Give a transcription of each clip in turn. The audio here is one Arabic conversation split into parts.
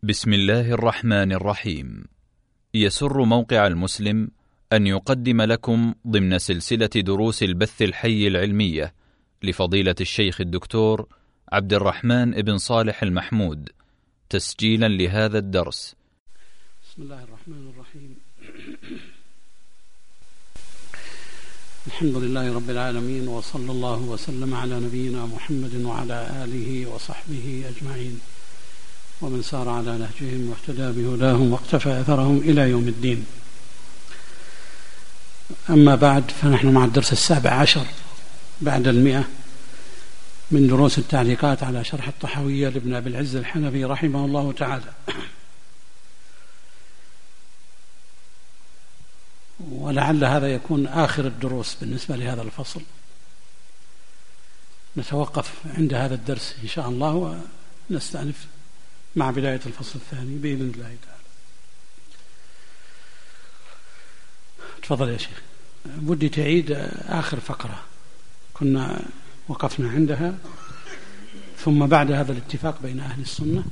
بسم الله الرحمن الرحيم. يسر موقع المسلم أن يقدم لكم ضمن سلسلة دروس البث الحي العلمية لفضيلة الشيخ الدكتور عبد الرحمن بن صالح المحمود تسجيلا لهذا الدرس. بسم الله الرحمن الرحيم. الحمد لله رب العالمين، وصلى الله وسلم على نبينا محمد وعلى آله وصحبه أجمعين، ومن سار على نهجهم واهتدى بهداهم واقتفى أثرهم إلى يوم الدين. أما بعد، فنحن مع الدرس 17 بعد 100 من دروس التعليقات على شرح الطحاوية لابن أبي العز الحنفي رحمه الله تعالى. ولعل هذا يكون آخر الدروس بالنسبة لهذا الفصل. نتوقف عند هذا الدرس إن شاء الله، ونستأنف مع بداية الفصل الثاني بإذن الله تعالى. تفضل يا شيخ. بدي تعيد آخر فقرة كنا وقفنا عندها، ثم بعد هذا الاتفاق بين أهل السنة.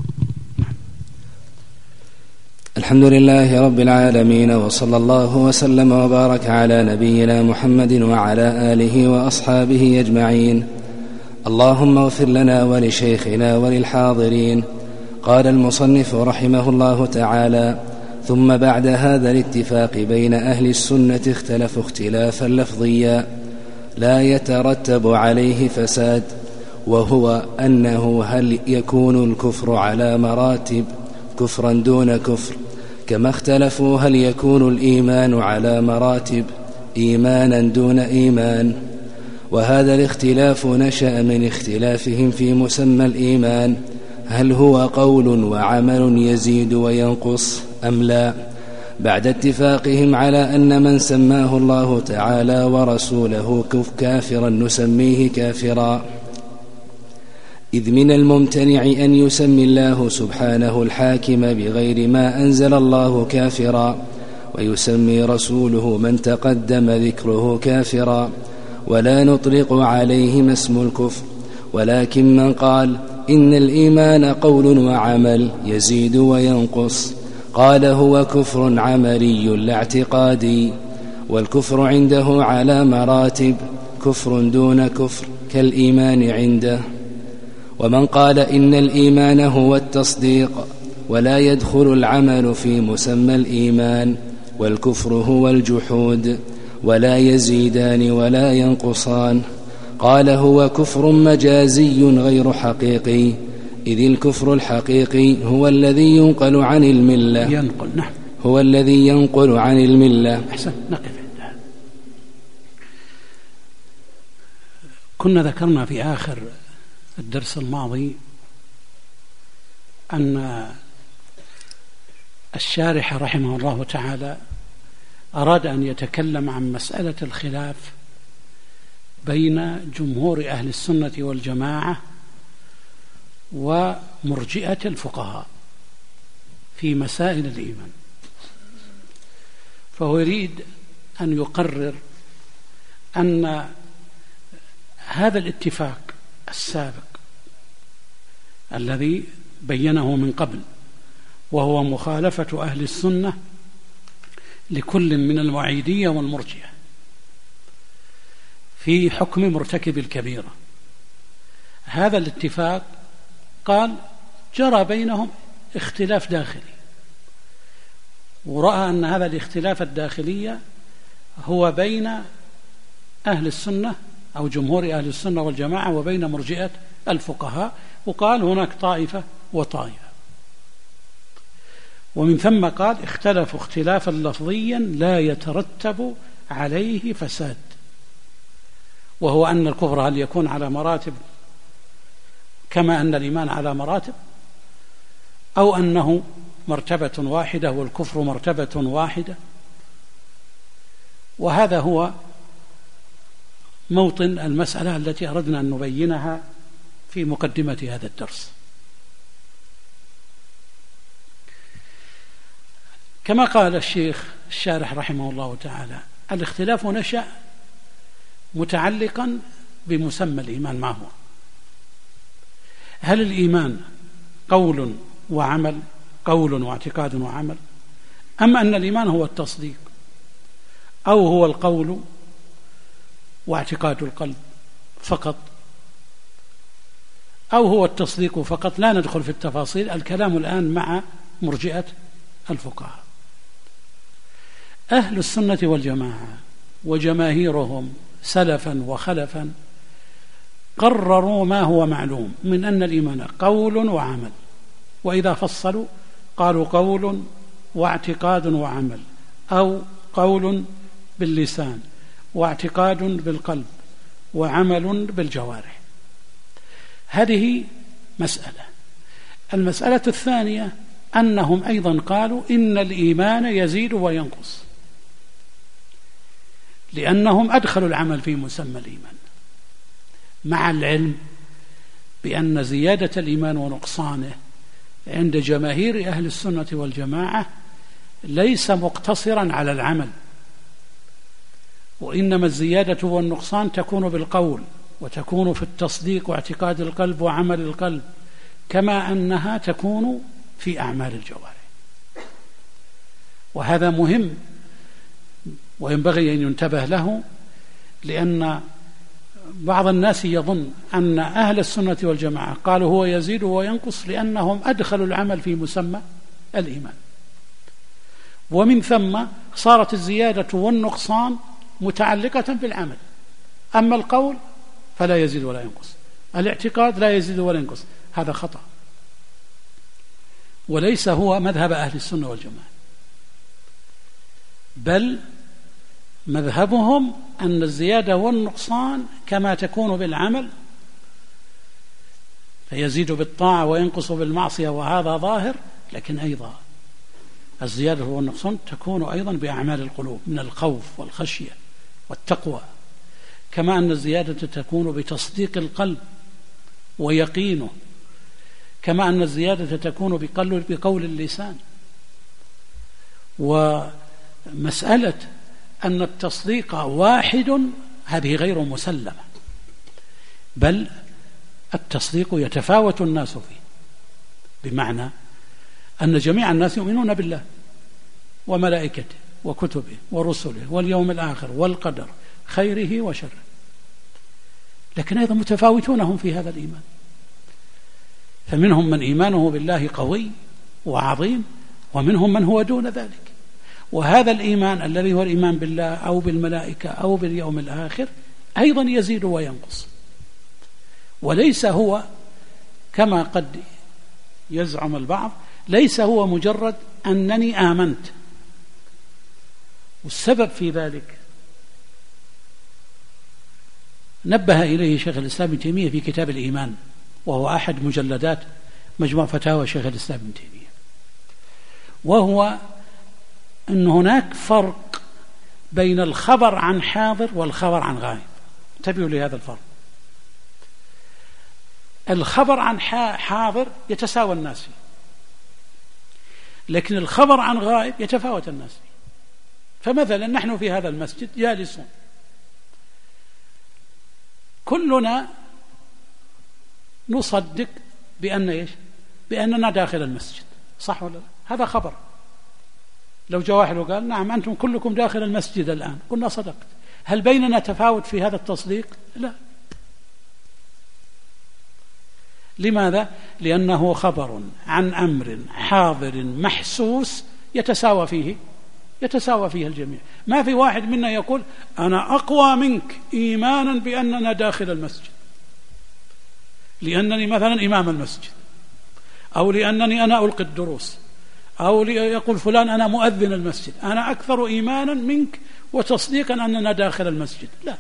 الحمد لله رب العالمين، وصلى الله وسلم وبارك على نبينا محمد وعلى آله وأصحابه أجمعين. اللهم اغفر لنا ولشيخنا وللحاضرين. قال المصنف رحمه الله تعالى: ثم بعد هذا الاتفاق بين أهل السنة اختلفوا اختلافا لفظيا لا يترتب عليه فساد، وهو أنه هل يكون الكفر على مراتب كفرا دون كفر، كما اختلفوا هل يكون الإيمان على مراتب إيمانا دون إيمان. وهذا الاختلاف نشأ من اختلافهم في مسمى الإيمان، هل هو قول وعمل يزيد وينقص أم لا، بعد اتفاقهم على أن من سماه الله تعالى ورسوله كافرا نسميه كافرا، إذ من الممتنع أن يسمي الله سبحانه الحاكم بغير ما أنزل الله كافرا، ويسمي رسوله من تقدم ذكره كافرا، ولا نطلق عليهم اسم الكفر. ولكن من قال إن الإيمان قول وعمل يزيد وينقص قال هو كفر عملي لا اعتقادي، والكفر عنده على مراتب كفر دون كفر كالإيمان عنده. ومن قال إن الإيمان هو التصديق ولا يدخل العمل في مسمى الإيمان، والكفر هو الجحود ولا يزيدان ولا ينقصان، قال هو كفر مجازي غير حقيقي، إذ الكفر الحقيقي هو الذي ينقل عن الملة. هو الذي ينقل عن الملة. أحسن، نقف عندها. كنا ذكرنا في آخر الدرس الماضي أن الشارح رحمه الله تعالى أراد أن يتكلم عن مسألة الخلاف بين جمهور أهل السنة والجماعة ومرجئة الفقهاء في مسائل الإيمان، فهو يريد أن يقرر أن هذا الاتفاق السابق الذي بينه من قبل، وهو مخالفة أهل السنة لكل من الوعيدية والمرجئة في حكم مرتكب الكبيرة، هذا الاتفاق قال جرى بينهم اختلاف داخلي، ورأى أن هذا الاختلاف الداخلي هو بين أهل السنة أو جمهور أهل السنة والجماعة وبين مرجئة الفقهاء، وقال هناك طائفة وطائفة. ومن ثم قال اختلفوا اختلافا لفظيا لا يترتب عليه فساد، وهو أن الكفر هل يكون على مراتب كما أن الإيمان على مراتب، أو أنه مرتبة واحدة والكفر مرتبة واحدة. وهذا هو موطن المسألة التي أردنا أن نبينها في مقدمة هذا الدرس. كما قال الشيخ الشارح رحمه الله تعالى: الاختلاف نشأ متعلقا بمسمى الإيمان ما هو، هل الإيمان قول وعمل قول واعتقاد وعمل، أم أن الإيمان هو التصديق، أو هو القول واعتقاد القلب فقط، أو هو التصديق فقط. لا ندخل في التفاصيل، الكلام الآن مع مرجئة الفقهاء. أهل السنة والجماعة وجماهيرهم سلفا وخلفا قرروا ما هو معلوم من أن الإيمان قول وعمل، وإذا فصلوا قالوا قول واعتقاد وعمل، أو قول باللسان واعتقاد بالقلب وعمل بالجوارح. هذه مسألة. المسألة الثانية أنهم أيضا قالوا إن الإيمان يزيد وينقص، لأنهم أدخلوا العمل في مسمى الإيمان، مع العلم بأن زيادة الإيمان ونقصانه عند جماهير أهل السنة والجماعة ليس مقتصرا على العمل، وإنما الزيادة والنقصان تكون بالقول، وتكون في التصديق واعتقاد القلب وعمل القلب، كما أنها تكون في أعمال الجوارح. وهذا مهم وينبغي أن ينتبه له، لأن بعض الناس يظن أن أهل السنة والجماعة قالوا هو يزيد وينقص لأنهم أدخلوا العمل في مسمى الإيمان، ومن ثم صارت الزيادة والنقصان متعلقة بالعمل. أما القول فلا يزيد ولا ينقص، الاعتقاد لا يزيد ولا ينقص. هذا خطأ، وليس هو مذهب أهل السنة والجماعة، بل مذهبهم أن الزيادة والنقصان كما تكون بالعمل، فيزيد بالطاعة وينقص بالمعصية، وهذا ظاهر، لكن أيضا الزيادة والنقصان تكون أيضا بأعمال القلوب من الخوف والخشية والتقوى، كما أن الزيادة تكون بتصديق القلب ويقينه، كما أن الزيادة تكون بقول اللسان. ومسألة أن التصديق واحد هذه غير مسلمة، بل التصديق يتفاوت الناس فيه، بمعنى أن جميع الناس يؤمنون بالله وملائكته وكتبه ورسله واليوم الآخر والقدر خيره وشره، لكن أيضا متفاوتون هم في هذا الإيمان. فمنهم من إيمانه بالله قوي وعظيم، ومنهم من هو دون ذلك. وهذا الإيمان الذي هو الإيمان بالله أو بالملائكة أو باليوم الآخر أيضا يزيد وينقص، وليس هو كما قد يزعم البعض، ليس هو مجرد أنني آمنت. والسبب في ذلك نبه إليه شيخ الإسلام ابن تيمية في كتاب الإيمان، وهو أحد مجلدات مجموع فتاوى شيخ الإسلام ابن تيمية، وهو أن هناك فرق بين الخبر عن حاضر والخبر عن غائب. انتبهوا لهذا الفرق. الخبر عن حاضر يتساوى الناس فيه، لكن الخبر عن غائب يتفاوت الناس فيه. فمثلا نحن في هذا المسجد جالسون، كلنا نصدق بأن إيش؟ بأننا داخل المسجد، صح ولا لا؟ هذا خبر. لو جاء واحد وقال نعم أنتم كلكم داخل المسجد الآن، قلنا صدقت. هل بيننا تفاوت في هذا التصديق؟ لا. لماذا؟ لأنه خبر عن أمر حاضر محسوس يتساوى فيه الجميع. ما في واحد منا يقول أنا أقوى منك إيمانا بأننا داخل المسجد، لأنني مثلا إمام المسجد، أو لأنني أنا ألقي الدروس، أو يقول فلان أنا مؤذن المسجد، أنا أكثر إيمانا منك وتصديقا أننا داخل المسجد. لا،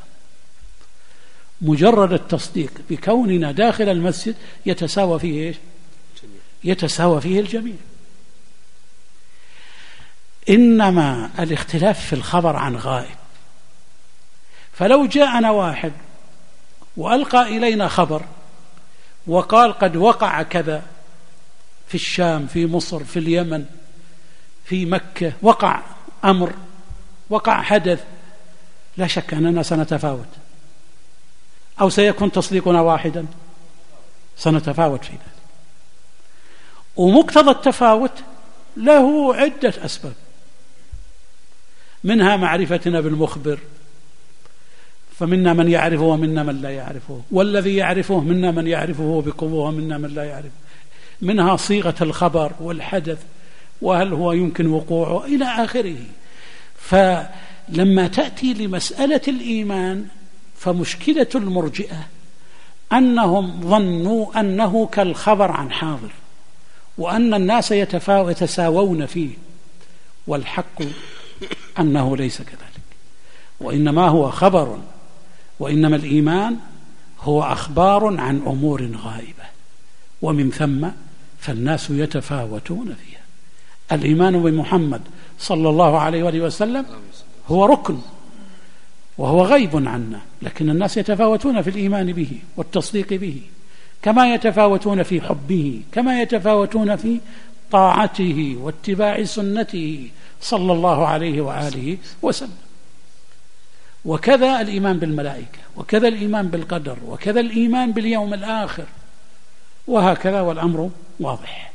مجرد التصديق بكوننا داخل المسجد يتساوى فيه إيش؟ يتساوى فيه الجميع. إنما الاختلاف في الخبر عن غائب. فلو جاءنا واحد وألقى إلينا خبر وقال قد وقع كذا في الشام، في مصر، في اليمن، في مكة، وقع أمر، وقع حدث، لا شك أننا سنتفاوت، أو سيكون تصديقنا واحدا، سنتفاوت في ذلك. ومقتضى التفاوت له عدة أسباب، منها معرفتنا بالمخبر، فمنا من يعرفه ومنا من لا يعرفه، والذي يعرفه منا من يعرفه بقوة ومنا من لا يعرفه، منها صيغة الخبر والحدث وهل هو يمكن وقوعه إلى آخره. فلما تأتي لمسألة الإيمان فمشكلة المرجئة أنهم ظنوا أنه كالخبر عن حاضر، وأن الناس يتساوون فيه، والحق أنه ليس كذلك، وإنما هو خبر، وإنما الإيمان هو أخبار عن أمور غائبة، ومن ثم فالناس يتفاوتون فيها. الإيمان بمحمد صلى الله عليه وآله وسلم هو ركن وهو غيب عنا، لكن الناس يتفاوتون في الإيمان به والتصديق به، كما يتفاوتون في حبه، كما يتفاوتون في طاعته واتباع سنته صلى الله عليه وآله وسلم. وكذا الإيمان بالملائكة، وكذا الإيمان بالقدر، وكذا الإيمان باليوم الآخر، وهكذا، والأمر واضح.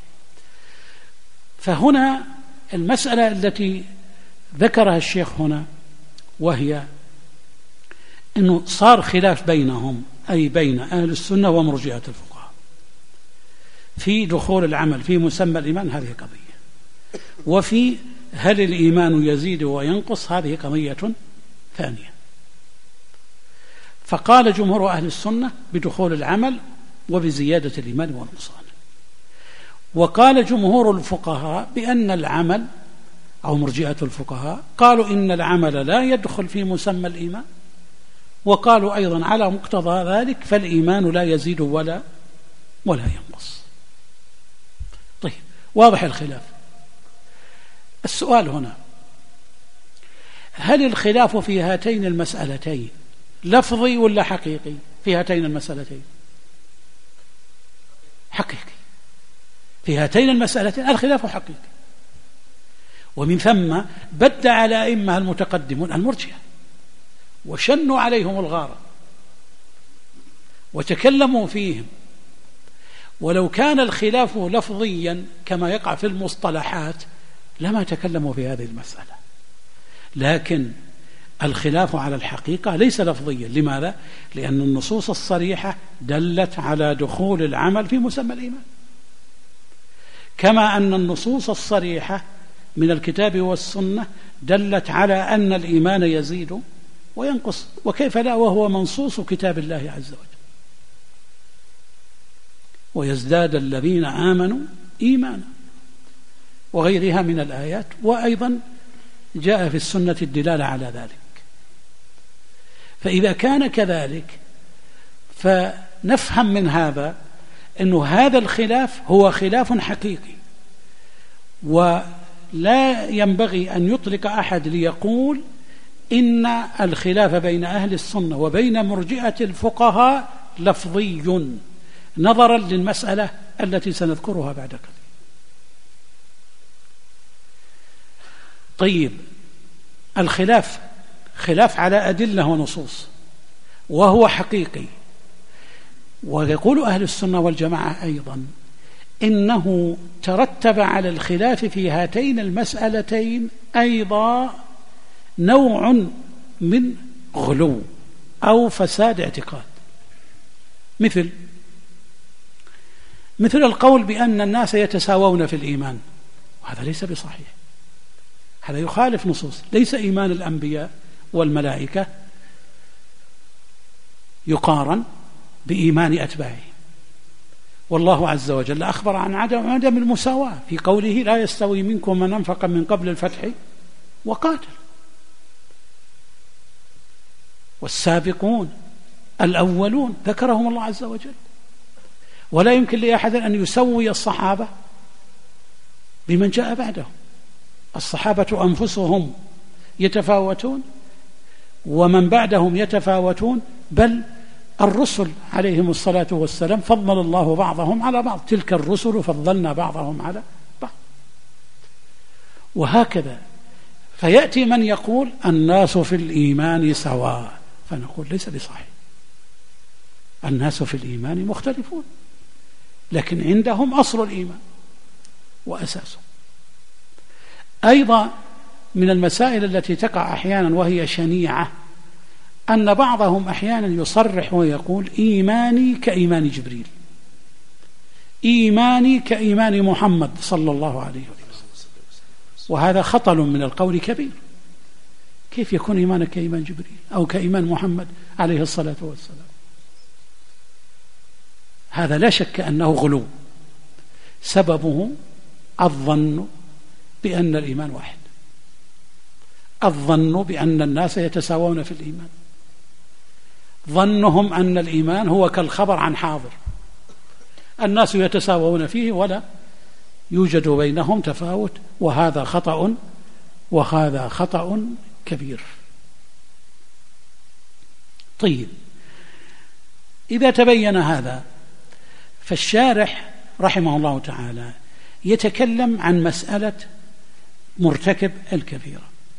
فهنا المسألة التي ذكرها الشيخ هنا، وهي أنه صار خلاف بينهم، أي بين أهل السنة ومرجئة الفقهاء، في دخول العمل في مسمى الإيمان، هذه قضية، وفي هل الإيمان يزيد وينقص، هذه قضية ثانية. فقال جمهور أهل السنة بدخول العمل وبزيادة الإيمان ونقصانه، وقال جمهور الفقهاء بأن العمل، أو مرجئة الفقهاء قالوا إن العمل لا يدخل في مسمى الإيمان، وقالوا أيضا على مقتضى ذلك فالإيمان لا يزيد ولا ينقص. طيب، واضح الخلاف. السؤال هنا، هل الخلاف في هاتين المسألتين لفظي ولا حقيقي؟ في هاتين المسألتين حقيقي، في هاتين المسألتين الخلاف حقيقي، ومن ثم بدع الأئمة المتقدمون المرجئة وشنوا عليهم الغارة وتكلموا فيهم. ولو كان الخلاف لفظيا كما يقع في المصطلحات لما تكلموا في هذه المسألة، لكن الخلاف على الحقيقة ليس لفظيا. لماذا؟ لأن النصوص الصريحة دلت على دخول العمل في مسمى الإيمان، كما أن النصوص الصريحة من الكتاب والسنة دلت على أن الإيمان يزيد وينقص، وكيف لا وهو منصوص كتاب الله عز وجل، ويزداد الذين آمنوا إيمانا، وغيرها من الآيات، وأيضا جاء في السنة الدلالة على ذلك. فإذا كان كذلك فنفهم من هذا أنه هذا الخلاف هو خلاف حقيقي، ولا ينبغي أن يطلق أحد ليقول إن الخلاف بين أهل السنة وبين مرجئة الفقهاء لفظي، نظرا للمسألة التي سنذكرها بعد قليل. طيب، الخلاف خلاف على أدلة ونصوص، وهو حقيقي. ويقول أهل السنة والجماعة أيضا إنه ترتب على الخلاف في هاتين المسألتين أيضا نوع من غلو أو فساد اعتقاد، مثل القول بأن الناس يتساوون في الإيمان، وهذا ليس بصحيح، هذا يخالف نصوص. ليس إيمان الأنبياء والملائكة يقارن بإيمان أتباعه، والله عز وجل أخبر عن عدم المساواة في قوله لا يستوي منكم من أنفق من قبل الفتح وقاتل، والسابقون الأولون ذكرهم الله عز وجل. ولا يمكن لأحد أن يسوي الصحابة بمن جاء بعدهم، الصحابة أنفسهم يتفاوتون ومن بعدهم يتفاوتون، بل الرسل عليهم الصلاة والسلام فضل الله بعضهم على بعض، تلك الرسل فضلنا بعضهم على بعض، وهكذا. فيأتي من يقول الناس في الإيمان سواء، فنقول ليس بصحيح، الناس في الإيمان مختلفون، لكن عندهم أصل الإيمان وأساسه. أيضا من المسائل التي تقع أحيانا وهي شنيعة أن بعضهم أحيانا يصرح ويقول إيماني كإيمان جبريل، إيماني كإيمان محمد صلى الله عليه وسلم، وهذا خطل من القول كبير. كيف يكون إيمانك كإيمان جبريل أو كإيمان محمد عليه الصلاة والسلام؟ هذا لا شك أنه غلو، سببه الظن بأن الإيمان واحد، الظن بأن الناس يتساوون في الإيمان، ظنهم أن الإيمان هو كالخبر عن حاضر، الناس يتساوون فيه ولا يوجد بينهم تفاوت، وهذا خطأ، وهذا خطأ كبير. طيب، إذا تبين هذا فالشارح رحمه الله تعالى يتكلم عن مسألة مرتكب الكبيرة،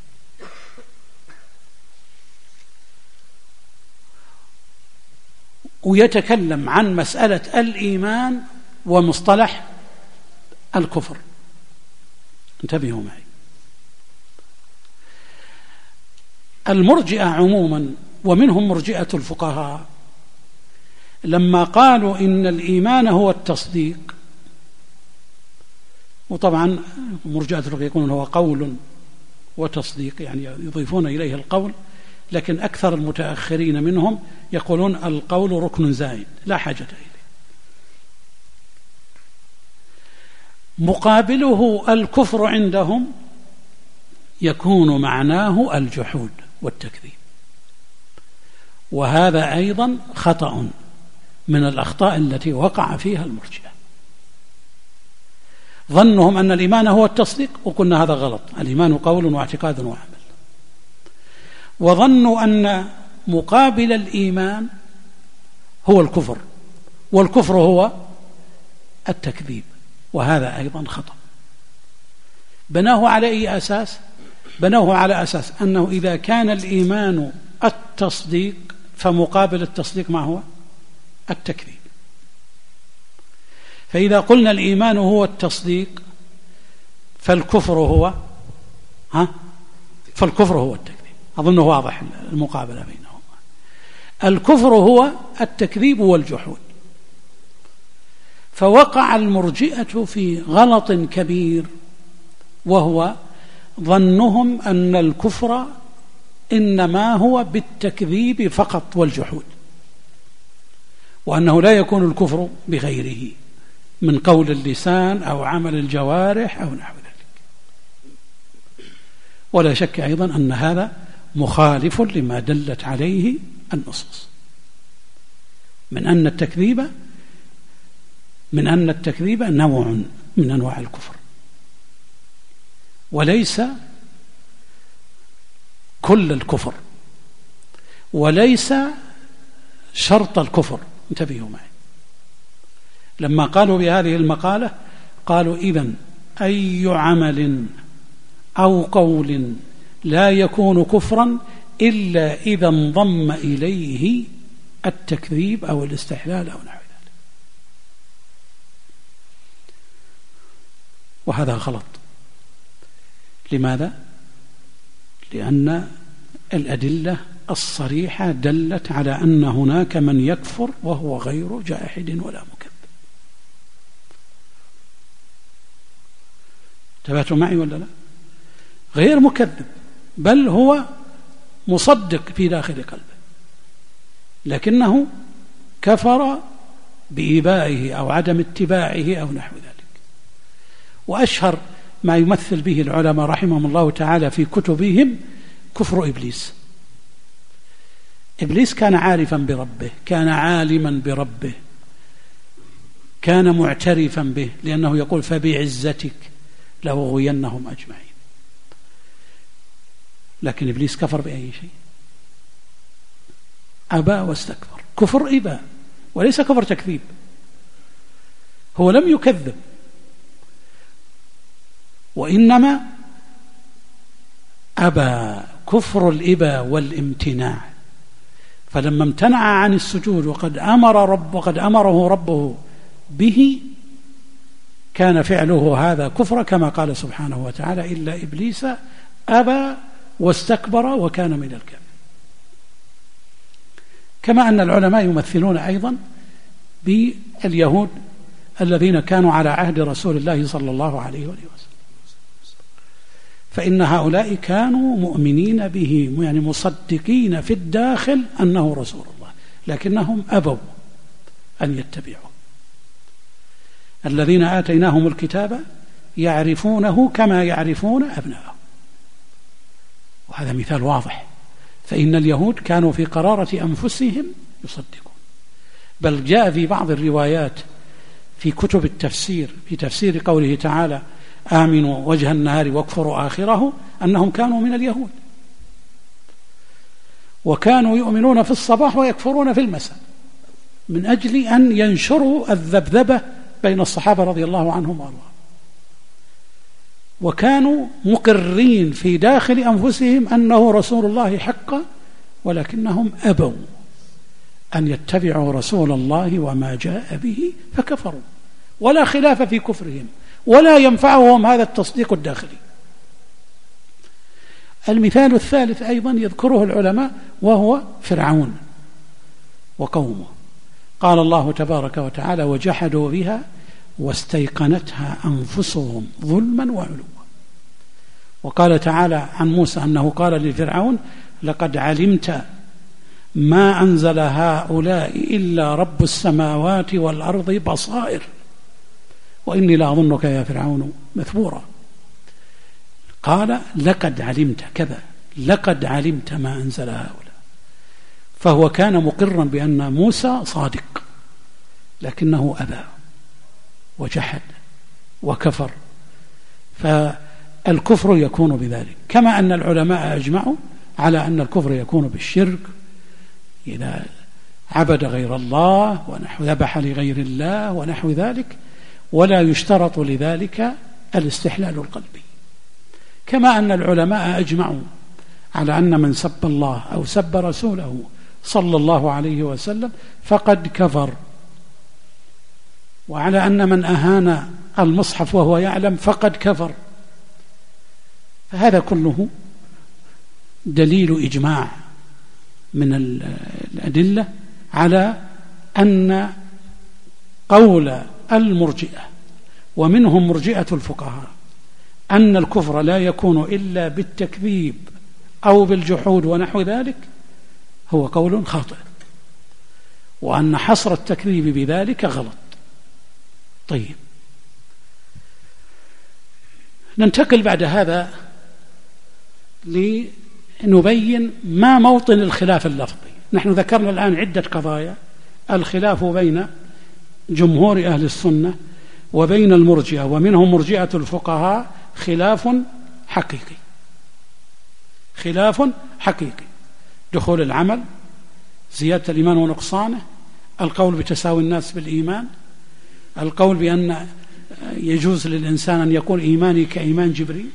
ويتكلم عن مسألة الإيمان ومصطلح الكفر. انتبهوا معي. المرجئة عموما ومنهم مرجئة الفقهاء لما قالوا إن الإيمان هو التصديق، وطبعا مرجئة الفقهاء يقولون هو قول وتصديق، يعني يضيفون إليه القول، لكن أكثر المتأخرين منهم يقولون القول ركن زائد لا حاجة إليه. مقابله الكفر عندهم يكون معناه الجحود والتكذيب، وهذا أيضا خطأ من الأخطاء التي وقع فيها المرجئة. ظنهم أن الإيمان هو التصديق، وقلنا هذا غلط، الإيمان قول واعتقاد وعمل. وظنوا أن مقابل الإيمان هو الكفر، والكفر هو التكذيب، وهذا أيضا خطأ. بناه على أي أساس؟ بنوه على أساس أنه إذا كان الإيمان التصديق فمقابل التصديق ما هو؟ التكذيب. فإذا قلنا الإيمان هو التصديق فالكفر هو فالكفر هو التكذيب. أظن واضح المقابلة بينهما. الكفر هو التكذيب والجحود. فوقع المرجئة في غلط كبير، وهو ظنهم أن الكفر إنما هو بالتكذيب فقط والجحود، وأنه لا يكون الكفر بغيره من قول اللسان أو عمل الجوارح أو نحو ذلك. ولا شك أيضا أن هذا مخالف لما دلت عليه النصوص من أن التكذيب نوع من أنواع الكفر، وليس كل الكفر، وليس شرط الكفر. انتبهوا معي. لما قالوا بهذه المقالة قالوا إذن أي عمل أو قول لا يكون كفرا إلا إذا انضم إليه التكذيب أو الاستحلال أو نحو ذلك، وهذا غلط. لماذا؟ لأن الأدلة الصريحة دلت على أن هناك من يكفر وهو غير جاحد ولا مكذب. تبعتوا معي ولا لا؟ غير مكذب، بل هو مصدق في داخل قلبه، لكنه كفر بإبائه أو عدم اتباعه أو نحو ذلك. وأشهر ما يمثل به العلماء رحمهم الله تعالى في كتبهم كفر إبليس. إبليس كان عارفا بربه، كان عالما بربه، كان معترفا به، لأنه يقول فبعزتك لأغوينهم أجمعين. لكن إبليس كفر بأي شيء؟ أبى واستكبر. كفر إبى وليس كفر تكذيب. هو لم يكذب، وإنما أبى، كفر الإبى والامتناع. فلما امتنع عن السجود وقد أمره ربه به كان فعله هذا كفر كما قال سبحانه وتعالى إلا إبليس أبى واستكبر وكان من الكافرين. كما أن العلماء يمثلون أيضا باليهود الذين كانوا على عهد رسول الله صلى الله عليه وسلم، فإن هؤلاء كانوا مؤمنين به، يعني مصدقين في الداخل أنه رسول الله، لكنهم أبوا أن يتبعوا. الذين آتيناهم الكتاب يعرفونه كما يعرفون أبناءهم، وهذا مثال واضح. فإن اليهود كانوا في قرارة أنفسهم يصدقون، بل جاء في بعض الروايات في كتب التفسير في تفسير قوله تعالى آمنوا وجه النهار واكفروا آخره أنهم كانوا من اليهود، وكانوا يؤمنون في الصباح ويكفرون في المساء من أجل أن ينشروا الذبذبة بين الصحابة رضي الله عنهم وارضاهم، وكانوا مقرين في داخل أنفسهم أنه رسول الله حقا، ولكنهم أبوا أن يتبعوا رسول الله وما جاء به فكفروا، ولا خلاف في كفرهم ولا ينفعهم هذا التصديق الداخلي. المثال الثالث أيضا يذكره العلماء وهو فرعون وقومه. قال الله تبارك وتعالى وجحدوا بها واستيقنتها أنفسهم ظلما وعلوا. وقال تعالى عن موسى أنه قال لفرعون لقد علمت ما أنزل هؤلاء إلا رب السماوات والأرض بصائر وإني لأظنك يا فرعون مثبورا. قال لقد علمت كذا، لقد علمت ما أنزل هؤلاء، فهو كان مقرا بأن موسى صادق، لكنه أبى وجحد وكفر. فالكفر يكون بذلك، كما أن العلماء أجمعوا على أن الكفر يكون بالشرك إذا عبد غير الله ونحو ذبح لغير الله ونحو ذلك، ولا يشترط لذلك الاستحلال القلبي. كما أن العلماء أجمعوا على أن من سب الله أو سب رسوله صلى الله عليه وسلم فقد كفر، وعلى أن من أهان المصحف وهو يعلم فقد كفر. فهذا كله دليل إجماع من الأدلة على أن قول المرجئة ومنهم مرجئة الفقهاء أن الكفر لا يكون إلا بالتكذيب أو بالجحود ونحو ذلك هو قول خاطئ، وأن حصر التكذيب بذلك غلط. طيب، ننتقل بعد هذا لنبين ما موطن الخلاف اللفظي. نحن ذكرنا الآن عدة قضايا: الخلاف بين جمهور أهل السنة وبين المرجئة ومنهم مرجئة الفقهاء خلاف حقيقي، خلاف حقيقي: دخول العمل، زيادة الإيمان ونقصانه، القول بتساوي الناس بالإيمان، القول بأن يجوز للإنسان أن يكون إيماني كإيمان جبريل،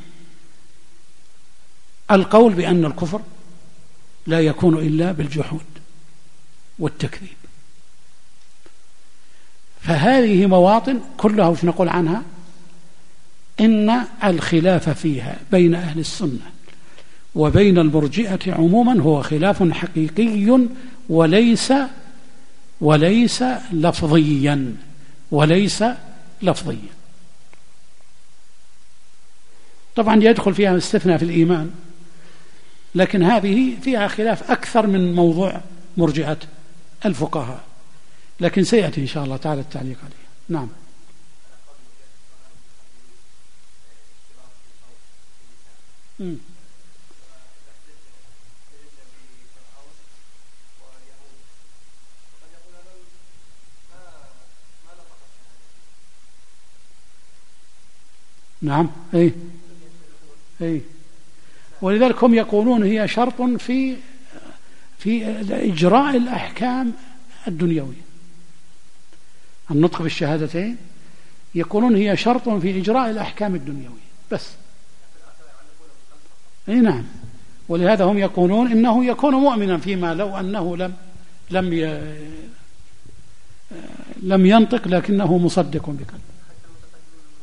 القول بأن الكفر لا يكون إلا بالجحود والتكذيب. فهذه مواطن كلها وش نقول عنها؟ إن الخلاف فيها بين أهل السنة وبين المرجئة عموما هو خلاف حقيقي وليس لفظيا، وليس لفظيا. طبعا يدخل فيها استثناء في الإيمان، لكن هذه فيها خلاف أكثر من موضوع مرجئة الفقهاء، لكن سيأتي إن شاء الله تعالى التعليق عليه. نعم. نعم. أي ولذلك هم يقولون هي شرط في إجراء الأحكام الدنيوية. النطق بالشهادتين يقولون هي شرط في إجراء الأحكام الدنيوية بس. أي نعم. ولهذا هم يقولون إنه يكون مؤمنا فيما لو أنه لم ينطق لكنه مصدق بقلبه.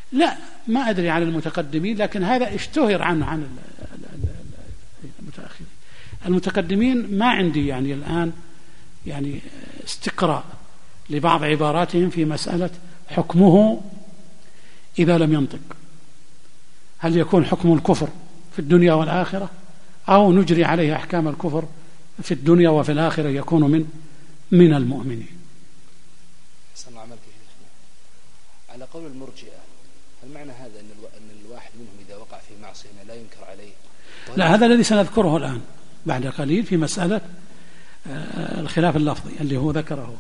لا، ما أدري عن المتقدمين، لكن هذا اشتهر عنه عن المتأخرين. المتقدمين ما عندي يعني الآن يعني استقراء لبعض عباراتهم في مسألة حكمه إذا لم ينطق، هل يكون حكم الكفر في الدنيا والآخرة أو نجري عليه أحكام الكفر في الدنيا وفي الآخرة يكون من المؤمنين. على قول المرجئة، هل معنى هذا أن الواحد منهم إذا وقع في معصية لا ينكر عليه؟ لا، هذا الذي سنذكره الآن بعد قليل في مسألة الخلاف اللفظي اللي هو ذكره.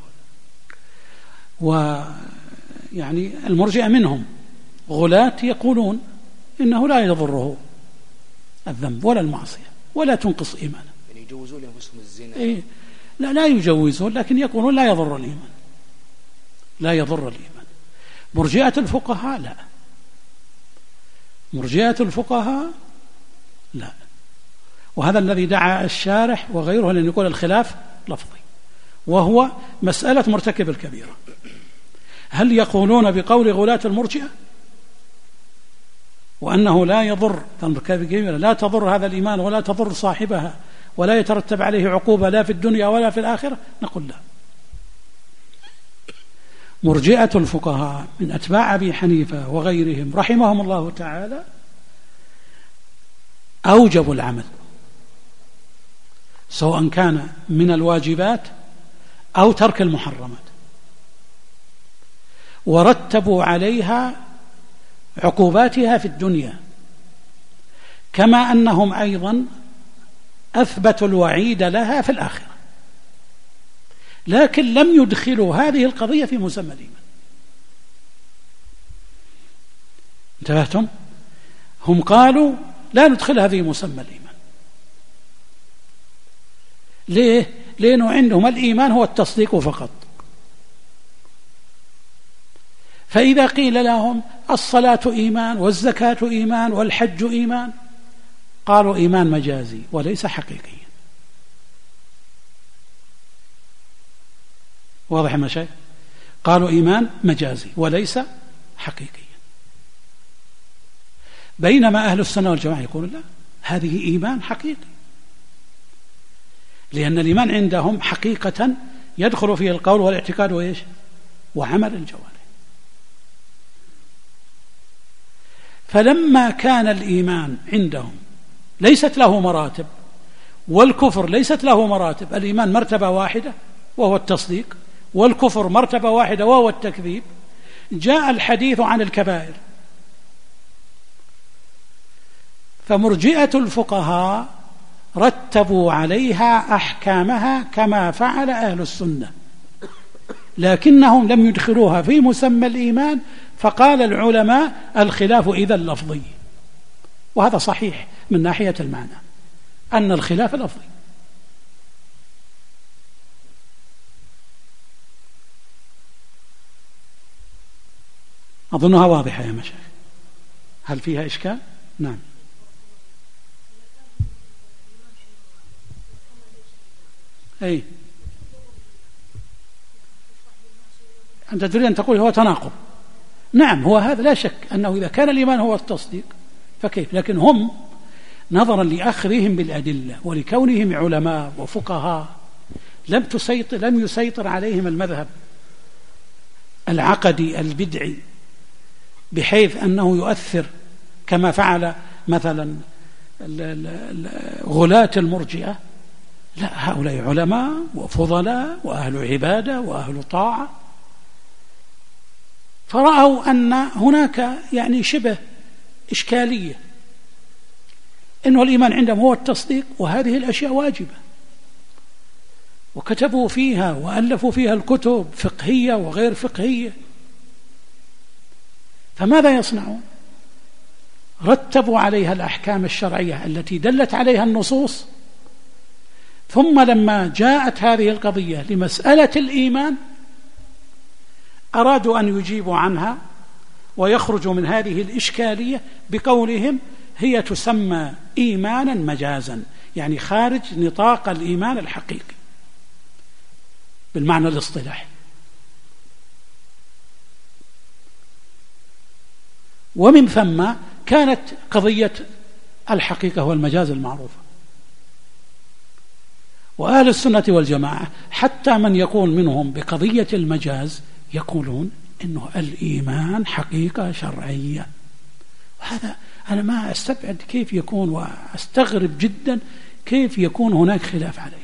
ويعني المرجئة منهم غلاة يقولون إنه لا يضره الذنب ولا المعصية ولا تنقص إيمانه، يعني يجوزون لأنفسهم الزنا. إيه؟ لا يجوزون، لكن يقولون لا يضر الإيمان، لا يضر الإيمان. مرجئة الفقهاء لا، مرجئة الفقهاء لا. وهذا الذي دعا الشارح وغيره لأن يقول الخلاف لفظي، وهو مسألة مرتكب الكبيرة. هل يقولون بقول غلاة المرجئة وأنه لا يضر لا تضر هذا الإيمان ولا تضر صاحبها ولا يترتب عليه عقوبة لا في الدنيا ولا في الآخرة؟ نقول لا. مرجئة الفقهاء من أتباع أبي حنيفة وغيرهم رحمهم الله تعالى أوجبوا العمل سواء كان من الواجبات أو ترك المحرمات، ورتبوا عليها عقوباتها في الدنيا، كما أنهم أيضا أثبتوا الوعيد لها في الآخرة، لكن لم يدخلوا هذه القضية في مسمى الإيمان. انتبهتم؟ هم قالوا لا ندخلها في مسمى الإيمان. ليه؟ لأنه عندهم الإيمان هو التصديق فقط. فإذا قيل لهم الصلاة إيمان والزكاة إيمان والحج إيمان، قالوا إيمان مجازي وليس حقيقي. واضح يا مشايخ؟ قالوا إيمان مجازي وليس حقيقي، بينما أهل السنة والجماعة يقولون لا، هذه إيمان حقيقي، لأن الإيمان عندهم حقيقة يدخل فيه القول والاعتقاد وإيش؟ وعمل الجوارح. فلما كان الإيمان عندهم ليست له مراتب والكفر ليست له مراتب، الإيمان مرتبة واحدة وهو التصديق، والكفر مرتبة واحدة وهو التكذيب، جاء الحديث عن الكبائر. فمرجئة الفقهاء رتبوا عليها أحكامها كما فعل أهل السنة، لكنهم لم يدخلوها في مسمى الإيمان، فقال العلماء الخلاف إذا لفظي، وهذا صحيح من ناحية المعنى أن الخلاف لفظي. أظنها واضحة يا مشايخ، هل فيها إشكال؟ نعم. أي أنت تريد أن تقول هو تناقض. نعم، هو هذا لا شك أنه إذا كان الإيمان هو التصديق فكيف، لكن هم نظرا لأخذهم بالأدلة ولكونهم علماء وفقهاء لم يسيطر عليهم المذهب العقدي البدعي بحيث أنه يؤثر كما فعل مثلا غلاة المرجئة. لا، هؤلاء علماء وفضلاء وأهل عبادة وأهل طاعة، فرأوا أن هناك يعني شبه إشكالية، إنه الإيمان عندهم هو التصديق وهذه الأشياء واجبة، وكتبوا فيها وألفوا فيها الكتب فقهية وغير فقهية. فماذا يصنعون؟ رتبوا عليها الأحكام الشرعية التي دلت عليها النصوص، ثم لما جاءت هذه القضية لمسألة الإيمان أرادوا أن يجيبوا عنها ويخرجوا من هذه الإشكالية بقولهم هي تسمى إيمانا مجازا، يعني خارج نطاق الإيمان الحقيقي بالمعنى الاصطلاحي. ومن ثم كانت قضية الحقيقة والمجاز المعروفة. وأهل السنة والجماعة حتى من يقول منهم بقضية المجاز يقولون إنه الإيمان حقيقة شرعية. وهذا أنا ما أستبعد كيف يكون، وأستغرب جدا كيف يكون هناك خلاف عليه.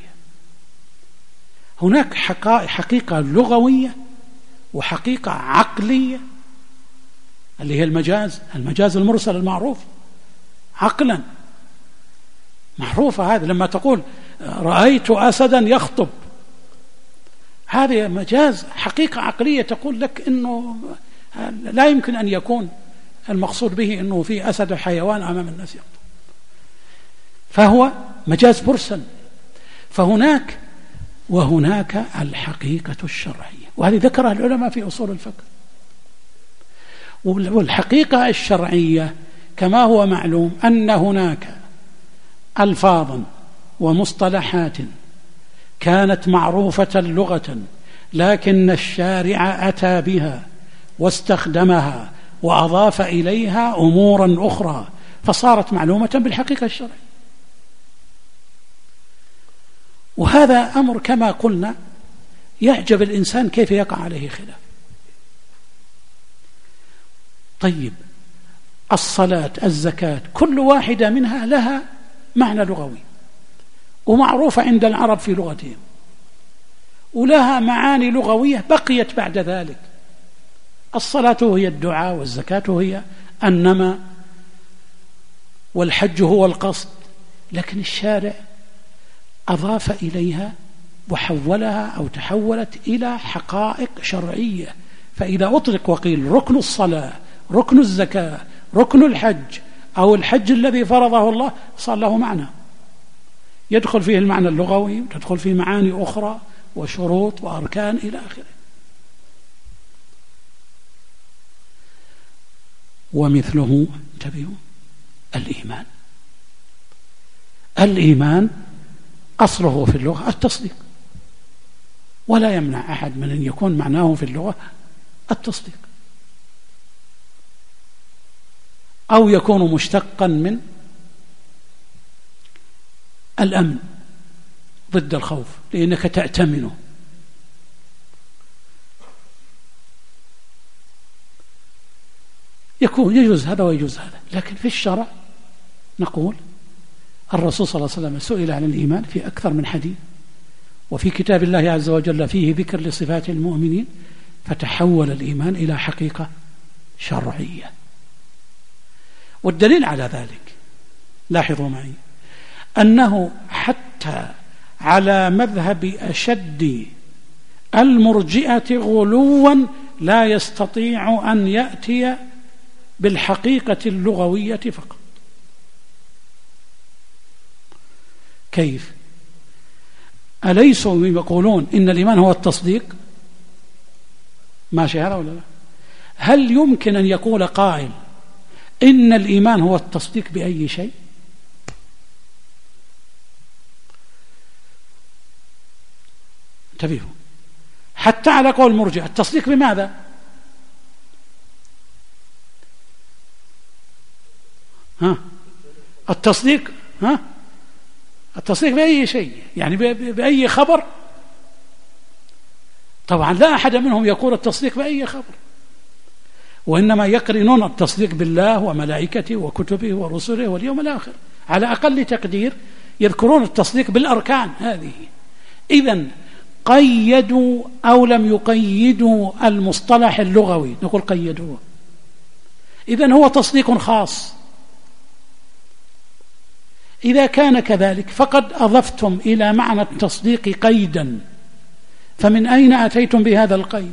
هناك حقيقة لغوية وحقيقة عقلية اللي هي المجاز المرسل المعروف عقلا معروفة. هذا لما تقول رأيت أسدا يخطب، هذا مجاز، حقيقة عقلية تقول لك إنه لا يمكن أن يكون المقصود به إنه في أسد حيوان أمام الناس يخطب، فهو مجاز مرسل. وهناك الحقيقة الشرعية، وهذه ذكرها العلماء في أصول الفقه. والحقيقة الشرعية كما هو معلوم أن هناك ألفاظا ومصطلحات كانت معروفة لغة، لكن الشارع أتى بها واستخدمها وأضاف إليها أمورا أخرى فصارت معلومة بالحقيقة الشرعية. وهذا أمر كما قلنا يعجب الإنسان كيف يقع عليه خلاف. طيب الصلاة، الزكاة، كل واحدة منها لها معنى لغوي ومعروفة عند العرب في لغتهم، ولها معاني لغوية بقيت بعد ذلك. الصلاة هي الدعاء، والزكاة هي النمى، والحج هو القصد، لكن الشارع أضاف إليها وحولها أو تحولت إلى حقائق شرعية. فإذا أطلق وقيل ركن الصلاة، ركن الزكاة، ركن الحج، أو الحج الذي فرضه الله، صار له معنى يدخل فيه المعنى اللغوي، وتدخل فيه معاني أخرى وشروط وأركان إلى آخره. ومثله انتبهوا الإيمان أصله في اللغة التصديق، ولا يمنع أحد من أن يكون معناه في اللغة التصديق، أو يكون مشتقا من الأمن ضد الخوف لأنك تأتمنه. يجوز هذا ويجوز هذا، لكن في الشرع نقول الرسول صلى الله عليه وسلم سئل عن الإيمان في أكثر من حديث، وفي كتاب الله عز وجل فيه ذكر لصفات المؤمنين، فتحول الإيمان إلى حقيقة شرعية. والدليل على ذلك لاحظوا معي أنه حتى على مذهب أشد المرجئة غلوا لا يستطيع أن يأتي بالحقيقة اللغوية فقط. كيف؟ أليسوا يقولون إن الإيمان هو التصديق؟ ماشي هذا ولا لا؟ هل يمكن أن يقول قائل إن الإيمان هو التصديق بأي شيء؟ انتبهوا، حتى على قول المرجئة التصديق بماذا؟ التصديق بأي شيء، يعني بأي خبر. طبعا لا أحد منهم يقول التصديق بأي خبر، وإنما يقرنون التصديق بالله وملائكته وكتبه ورسله واليوم الآخر. على أقل تقدير يذكرون التصديق بالأركان هذه. إذن قيدوا أو لم يقيدوا المصطلح اللغوي، نقول قيدوه، إذن هو تصديق خاص. إذا كان كذلك فقد أضفتم إلى معنى التصديق قيدا، فمن أين أتيتم بهذا القيد؟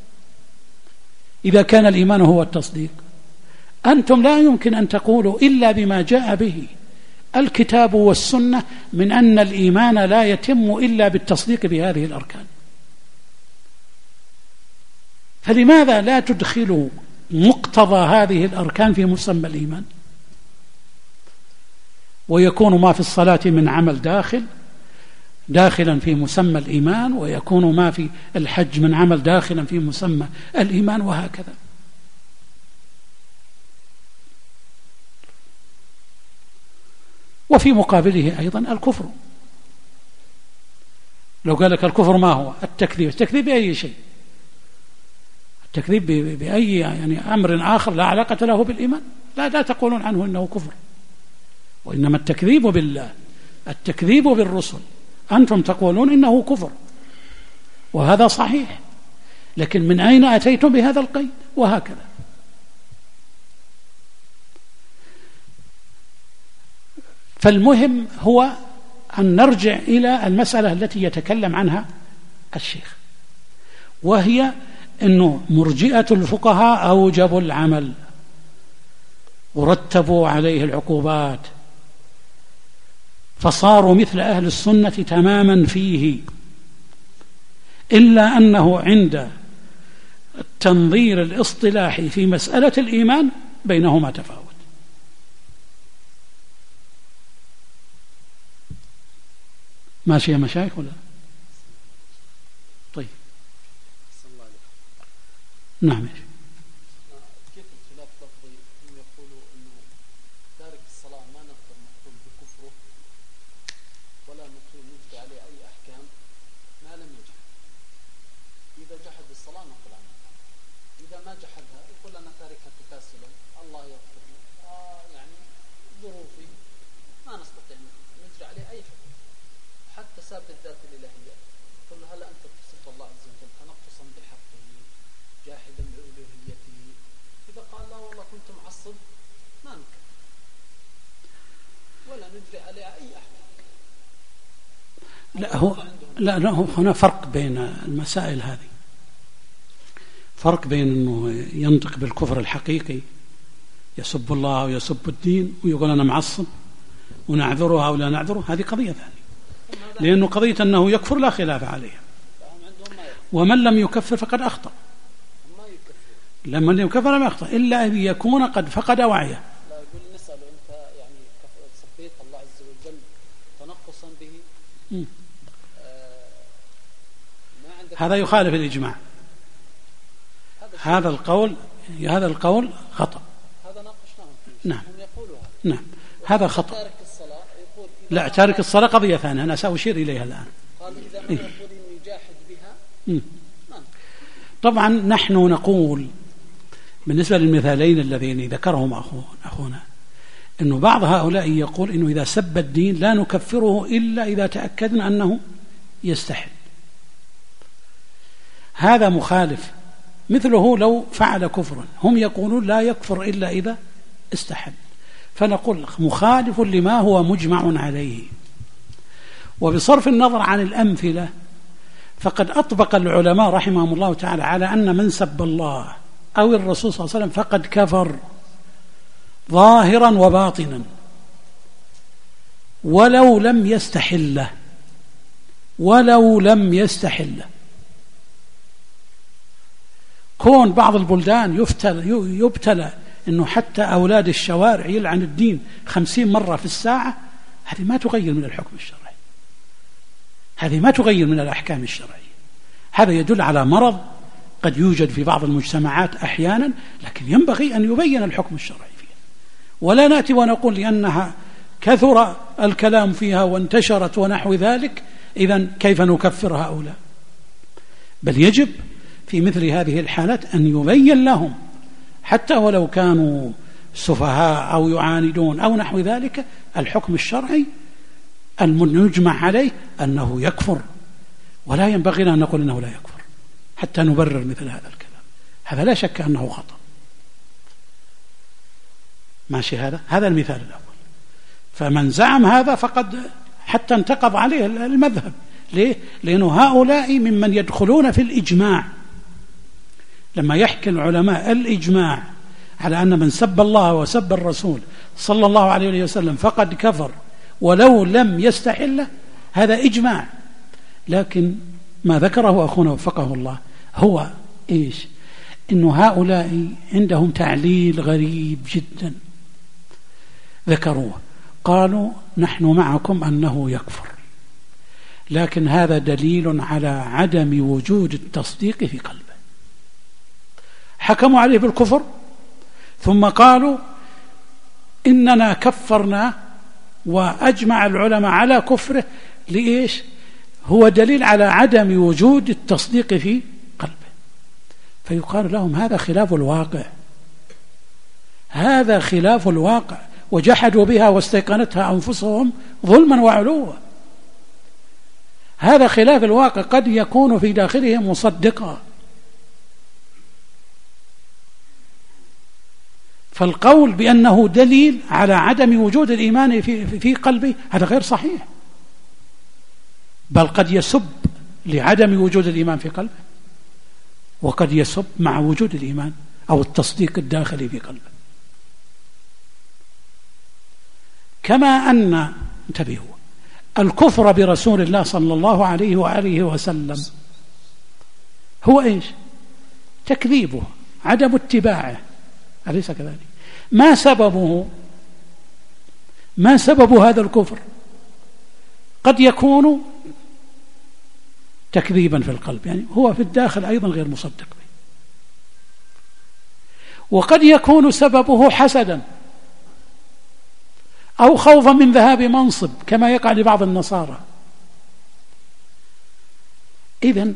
إذا كان الإيمان هو التصديق، أنتم لا يمكن أن تقولوا إلا بما جاء به الكتاب والسنة من أن الإيمان لا يتم إلا بالتصديق بهذه الأركان. فلماذا لا تدخلوا مقتضى هذه الأركان في مسمى الإيمان، ويكون ما في الصلاة من عمل داخلا في مسمى الإيمان، ويكون ما في الحج من عمل داخلا في مسمى الإيمان، وهكذا. وفي مقابله أيضا الكفر. لو قال لك الكفر ما هو؟ التكذيب بأي شيء، التكذيب بأي يعني أمر آخر لا علاقة له بالإيمان، لا تقولون عنه إنه كفر، وإنما التكذيب بالله، التكذيب بالرسل، أنتم تقولون إنه كفر، وهذا صحيح، لكن من أين أتيتم بهذا القيد؟ وهكذا. فالمهم هو أن نرجع إلى المسألة التي يتكلم عنها الشيخ، وهي أنه مرجئة الفقهاء أوجبوا العمل ورتبوا عليه العقوبات، فصاروا مثل أهل السنة تماما فيه، إلا أنه عند التنظير الاصطلاحي في مسألة الإيمان بينهما تفاوت. ماشي يا مشايخ ولا؟ طيب نعم. كيف الخلاف لفظي؟ هم يقولوا انه تارك الصلاة ما نقدر نقول بكفره ولا نقول نجري عليه اي احكام ما لم يجحد. اذا جحد الصلاة نقول عنه، اذا ما جحدها يقول انا تاركها تكاسلا الله يغفر لي، يعني ظروفي ما نستطيع نجري عليه اي حكم. حتى ثابت الذات الإلهية قل هل أنت تصف الله عز وجل تنقصا بحقه جاحدا بألوهيته؟ إذا قال لا والله كنت معصب ما نكفر ولا نجري عليه أي أحكام. لا هو هنا فرق بين المسائل هذه، فرق بين أنه ينطق بالكفر الحقيقي يسب الله ويسب الدين ويقول أنا معصب ونعذرها ولا نعذره، هذه قضية ثانية، لأنه قضية أنه يكفر لا خلاف عليها، ومن لم يكفر فقد أخطأ، لمن لم يكفر ما أخطأ إلا أن يكون قد فقد وعيه. لا يقول نسأله أنت يعني سبيت الله عز وجل تنقصا به، هذا يخالف الإجماع، هذا القول خطأ. هذا ناقشناهم فيه. نعم. هم يقولوا نعم هذا خطأ. لا تارك الصلاة قضية ثانية أنا سأشير إليها الآن. قال إذا ما يقول إنه يجاحد بها طبعا نحن نقول بالنسبة للمثالين اللذين ذكرهم أخونا أنه بعض هؤلاء يقول أنه إذا سب الدين لا نكفره إلا إذا تأكدنا أنه يستحل، هذا مخالف، مثله لو فعل كفرا، هم يقولون لا يكفر إلا إذا استحل، فنقول مخالف لما هو مجمع عليه. وبصرف النظر عن الأمثلة فقد أطبق العلماء رحمهم الله تعالى على أن من سب الله أو الرسول صلى الله عليه وسلم فقد كفر ظاهرا وباطنا ولو لم يستحله. كون بعض البلدان يبتلى أنه حتى أولاد الشوارع يلعن الدين 50 مرة في الساعة، هذه ما تغير من الحكم الشرعي، هذه ما تغير من الأحكام الشرعية، هذا يدل على مرض قد يوجد في بعض المجتمعات أحيانا، لكن ينبغي أن يبين الحكم الشرعي فيها، ولا نأتي ونقول لأنها كثر الكلام فيها وانتشرت ونحو ذلك إذن كيف نكفر هؤلاء، بل يجب في مثل هذه الحالات أن يبين لهم حتى ولو كانوا سفهاء أو يعاندون أو نحو ذلك الحكم الشرعي المجمع عليه أنه يكفر، ولا ينبغي أن نقول أنه لا يكفر حتى نبرر مثل هذا الكلام، هذا لا شك أنه خطأ. ماشي، هذا المثال الأول. فمن زعم هذا فقد حتى انتقض عليه المذهب. ليه؟ لأنه هؤلاء ممن يدخلون في الإجماع، لما يحكي العلماء الإجماع على أن من سب الله وسب الرسول صلى الله عليه وسلم فقد كفر ولو لم يستحله، هذا إجماع. لكن ما ذكره أخونا وفقه الله هو إيش؟ إنه هؤلاء عندهم تعليل غريب جدا ذكروه، قالوا نحن معكم أنه يكفر، لكن هذا دليل على عدم وجود التصديق في قلبه. حكموا عليه بالكفر ثم قالوا إننا كفرنا وأجمع العلماء على كفره، لإيش؟ هو دليل على عدم وجود التصديق في قلبه، فيقال لهم هذا خلاف الواقع، هذا خلاف الواقع، وجحدوا بها واستيقنتها أنفسهم ظلما وعلوا. هذا خلاف الواقع، قد يكون في داخله مصدقا. فالقول بأنه دليل على عدم وجود الإيمان في قلبه هذا غير صحيح، بل قد يسب لعدم وجود الإيمان في قلبه، وقد يسب مع وجود الإيمان أو التصديق الداخلي في قلبه. كما أن انتبهوا الكفر برسول الله صلى الله عليه وآله وسلم هو إيش؟ تكذيبه، عدم اتباعه، أليس كذلك؟ ما سبب هذا الكفر؟ قد يكون تكذيبا في القلب، يعني هو في الداخل أيضا غير مصدق به، وقد يكون سببه حسدا أو خوفا من ذهاب منصب كما يقع لبعض النصارى. إذن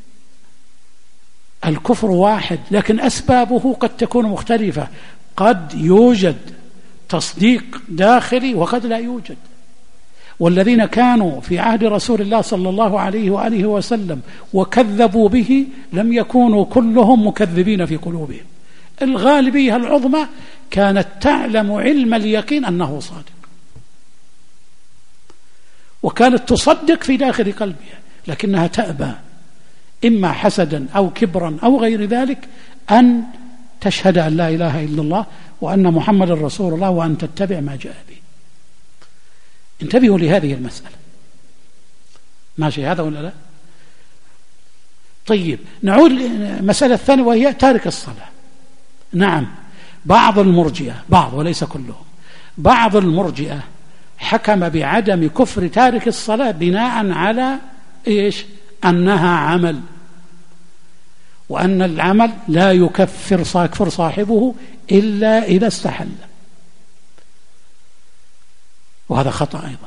الكفر واحد، لكن أسبابه قد تكون مختلفة، قد يوجد تصديق داخلي وقد لا يوجد. والذين كانوا في عهد رسول الله صلى الله عليه وآله وسلم وكذبوا به لم يكونوا كلهم مكذبين في قلوبهم، الغالبية العظمى كانت تعلم علم اليقين أنه صادق، وكانت تصدق في داخل قلبها، لكنها تأبى إما حسدا أو كبرا أو غير ذلك أن تشهد أن لا إله إلا الله وأن محمد رسول الله وأن تتبع ما جاء به. انتبهوا لهذه المسألة، ماشي هذا ولا لا؟ طيب نعود المسألة الثانية وهي تارك الصلاة. نعم، بعض المرجئة، بعض وليس كلهم، بعض المرجئة حكم بعدم كفر تارك الصلاة بناء على إيش؟ أنها عمل، وأن العمل لا يكفر صاحبه إلا إذا استحل، وهذا خطأ أيضا.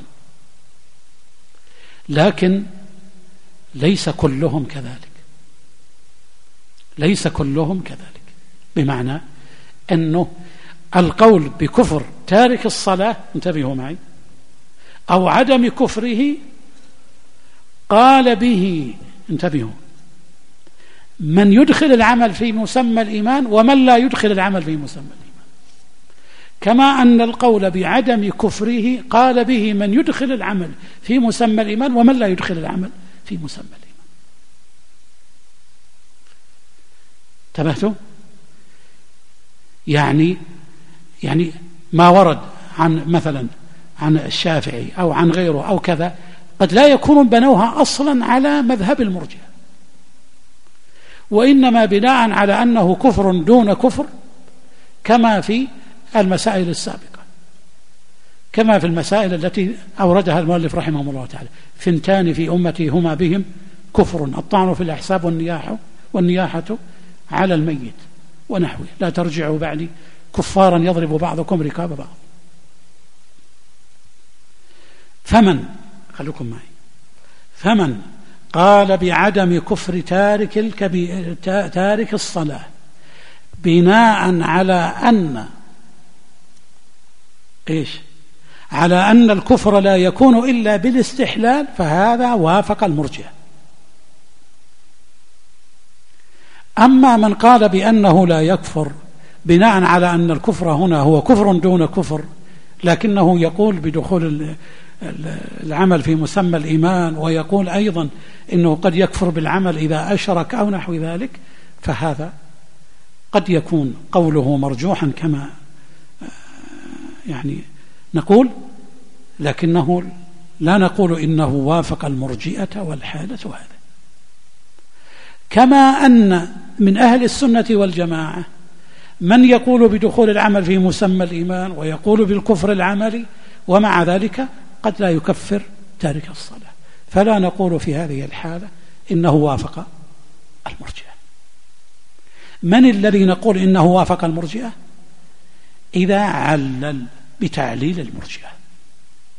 لكن ليس كلهم كذلك، ليس كلهم كذلك، بمعنى أنه القول بكفر تارك الصلاة، انتبهوا معي، أو عدم كفره قال به، انتبهوا، من يدخل العمل في مسمى الإيمان ومن لا يدخل العمل في مسمى الإيمان، كما أن القول بعدم كفره قال به من يدخل العمل في مسمى الإيمان ومن لا يدخل العمل في مسمى الإيمان. انتبهتوا؟ يعني ما ورد عن مثلا عن الشافعي أو عن غيره أو كذا قد لا يكونون بنوها أصلا على مذهب المرجئة، وإنما بناء على أنه كفر دون كفر، كما في المسائل السابقة، كما في المسائل التي أوردها المؤلف رحمه الله تعالى: ثنتان في أمتي هما بهم كفر، الطعن في الأحساب والنياحة على الميت ونحوه، لا ترجعوا بعدي كفارا يضرب بعضكم ركاب بعض. فمن قال بعدم كفر تارك الصلاة بناء على أن الكفر لا يكون إلا بالاستحلال، فهذا وافق المرجئة. أما من قال بأنه لا يكفر بناء على أن الكفر هنا هو كفر دون كفر، لكنه يقول بدخول العمل في مسمى الإيمان، ويقول أيضا إنه قد يكفر بالعمل إذا أشرك أو نحو ذلك، فهذا قد يكون قوله مرجوحا كما نقول، لكنه لا نقول إنه وافق المرجئة والحالة هذا. كما أن من أهل السنة والجماعة من يقول بدخول العمل في مسمى الإيمان ويقول بالكفر العملي، ومع ذلك قد لا يكفر تارك الصلاة، فلا نقول في هذه الحالة إنه وافق المرجئة. من الذي نقول إنه وافق المرجئة؟ إذا علل بتعليل المرجئة،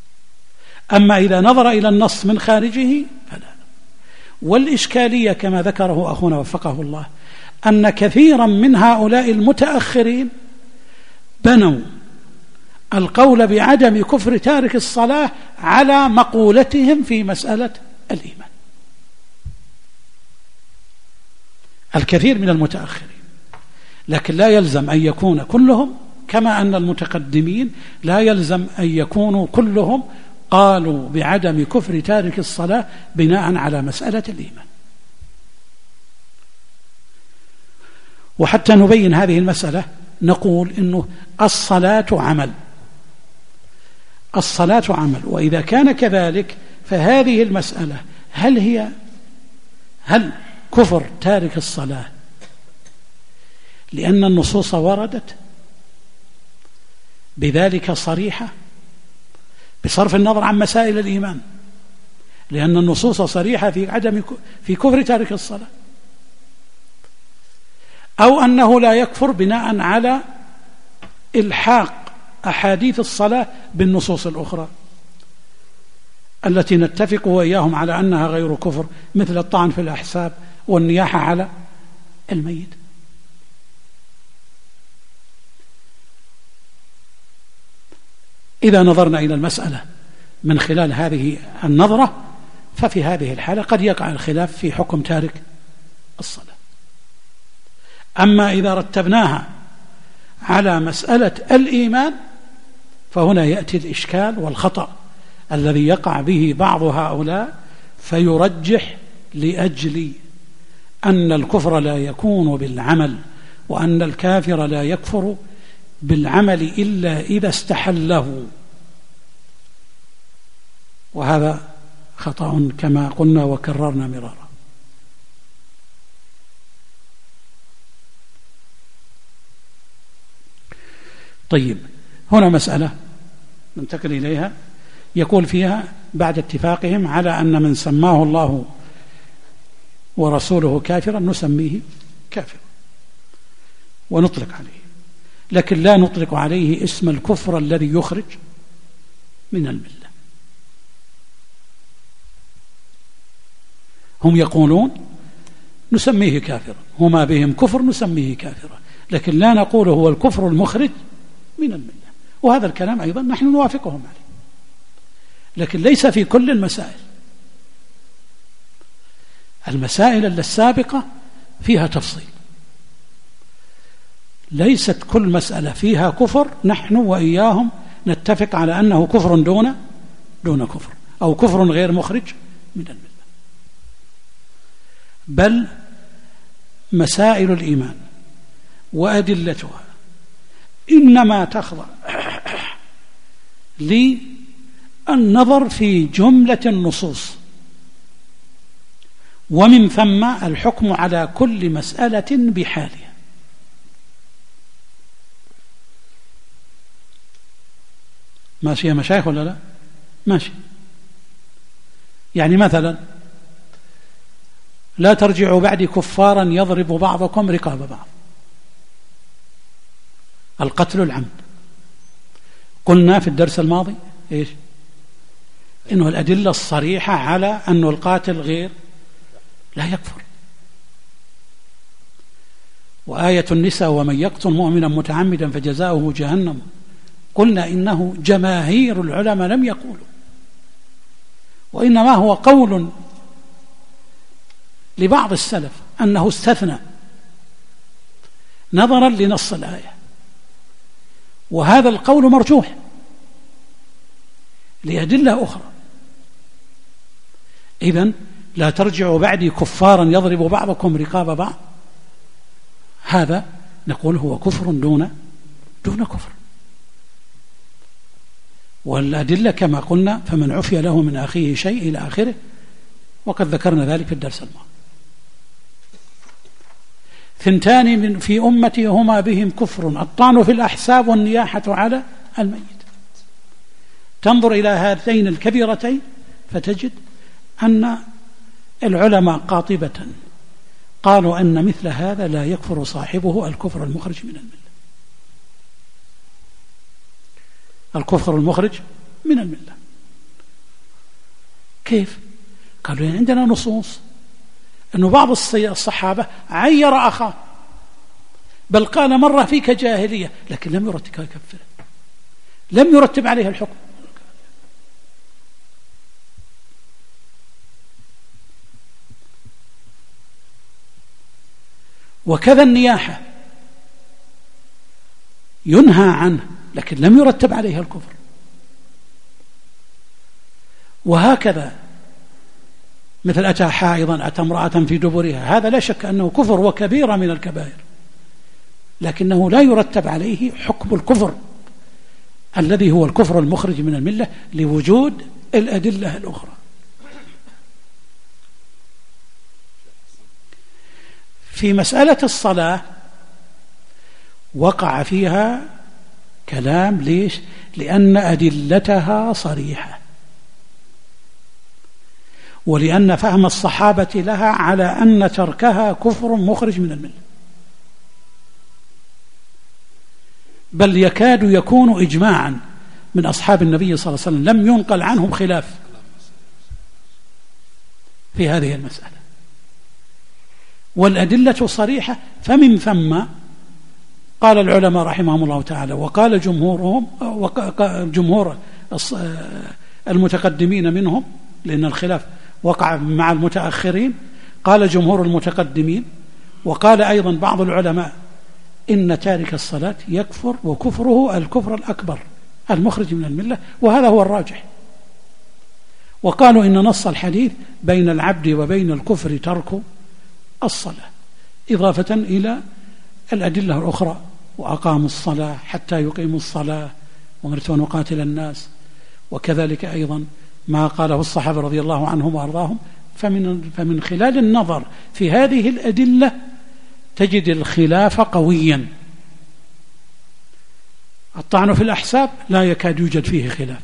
أما إذا نظر إلى النص من خارجه فلا. والإشكالية كما ذكره أخونا وفقه الله أن كثيرا من هؤلاء المتأخرين بنوا القول بعدم كفر تارك الصلاة على مقولتهم في مسألة الإيمان. الكثير من المتأخرين، لكن لا يلزم أن يكون كلهم، كما أن المتقدمين لا يلزم أن يكونوا كلهم قالوا بعدم كفر تارك الصلاة بناء على مسألة الإيمان. وحتى نبين هذه المسألة نقول إنه الصلاة عمل، الصلاة عمل، وإذا كان كذلك فهذه المسألة هل كفر تارك الصلاة لأن النصوص وردت بذلك صريحة بصرف النظر عن مسائل الإيمان، لأن النصوص صريحة في كفر تارك الصلاة، أو أنه لا يكفر بناء على إلحاق أحاديث الصلاة بالنصوص الأخرى التي نتفق وإياهم على أنها غير كفر، مثل الطعن في الأحساب والنياحة على الميت. إذا نظرنا إلى المسألة من خلال هذه النظرة ففي هذه الحالة قد يقع الخلاف في حكم تارك الصلاة. أما إذا رتبناها على مسألة الإيمان فهنا يأتي الإشكال والخطأ الذي يقع به بعض هؤلاء، فيرجح لأجل أن الكفر لا يكون بالعمل، وأن الكافر لا يكفر بالعمل إلا إذا استحله، وهذا خطأ كما قلنا وكررنا مرارا. طيب، هنا مسألة ننتقل إليها، يقول فيها بعد اتفاقهم على أن من سماه الله ورسوله كافرا نسميه كافر ونطلق عليه، لكن لا نطلق عليه اسم الكفر الذي يخرج من الملة. هم يقولون نسميه كافرا، هما بهم كفر نسميه كافرا، لكن لا نقول هو الكفر المخرج من الملة. وهذا الكلام أيضا نحن نوافقهم عليه، لكن ليس في كل المسائل. المسائل السابقة فيها تفصيل، ليست كل مسألة فيها كفر نحن وإياهم نتفق على أنه كفر دون كفر، أو كفر غير مخرج من الملة. بل مسائل الإيمان وأدلتها إنما تخضع للنظر في جملة النصوص، ومن ثم الحكم على كل مسألة بحالها. ماشي يا مشايخ ولا لا؟ ماشي. يعني مثلا لا ترجعوا بعدي كفارا يضرب بعضكم رقاب بعض، القتل العمد. قلنا في الدرس الماضي إيش؟ إنه الأدلة الصريحة على أنه القاتل غير لا يكفر. وآية النساء ومن يقتل مؤمنا متعمدا فجزاؤه جهنم، قلنا إنه جماهير العلماء لم يقولوا، وإنما هو قول لبعض السلف أنه استثنى نظرا لنص الآية، وهذا القول مرجوح لأدلة أخرى. إذن لا ترجعوا بعدي كفارا يضرب بعضكم رقاب بعض، هذا نقول هو كفر دون كفر. والأدلة كما قلنا فمن عفي له من أخيه شيء إلى آخره، وقد ذكرنا ذلك في الدرس الماضي. ثنتان في أمتي هما بهم كفر، الطعن في الأحساب والنياحة على الميت. تنظر إلى هاتين الكبيرتين فتجد أن العلماء قاطبة قالوا أن مثل هذا لا يكفر صاحبه الكفر المخرج من الملة، الكفر المخرج من الملة. كيف؟ قالوا يعني عندنا نصوص أنه بعض الصحابة عير أخاه، بل قال مرة فيك جاهلية، لكن لم يرتب عليه الحكم. وكذا النياحة ينهى عنه لكن لم يرتب عليها الكفر. وهكذا مثل أتى حائضا، أتى امرأة في دبرها، هذا لا شك أنه كفر وكبيرة من الكبائر، لكنه لا يرتب عليه حكم الكفر الذي هو الكفر المخرج من الملة لوجود الأدلة الأخرى. في مسألة الصلاة وقع فيها كلام، ليش؟ لأن أدلتها صريحة، ولأن فهم الصحابة لها على أن تركها كفر مخرج من الملة، بل يكاد يكون إجماعا من أصحاب النبي صلى الله عليه وسلم، لم ينقل عنهم خلاف في هذه المسألة، والأدلة صريحة. فمن ثم قال العلماء رحمهم الله تعالى، وقال جمهور المتقدمين منهم، لأن الخلاف وقع مع المتأخرين، قال جمهور المتقدمين وقال أيضا بعض العلماء إن تارك الصلاة يكفر، وكفره الكفر الأكبر المخرج من الملة، وهذا هو الراجح. وقالوا إن نص الحديث بين العبد وبين الكفر ترك الصلاة، إضافة إلى الأدلة الأخرى، وأقاموا الصلاة حتى يقيموا الصلاة وأمرت أن أقاتل الناس، وكذلك أيضا ما قاله الصحابة رضي الله عنهم وأرضاهم. فمن خلال النظر في هذه الأدلة تجد الخلاف قويا. الطعن في الأحساب لا يكاد يوجد فيه خلاف،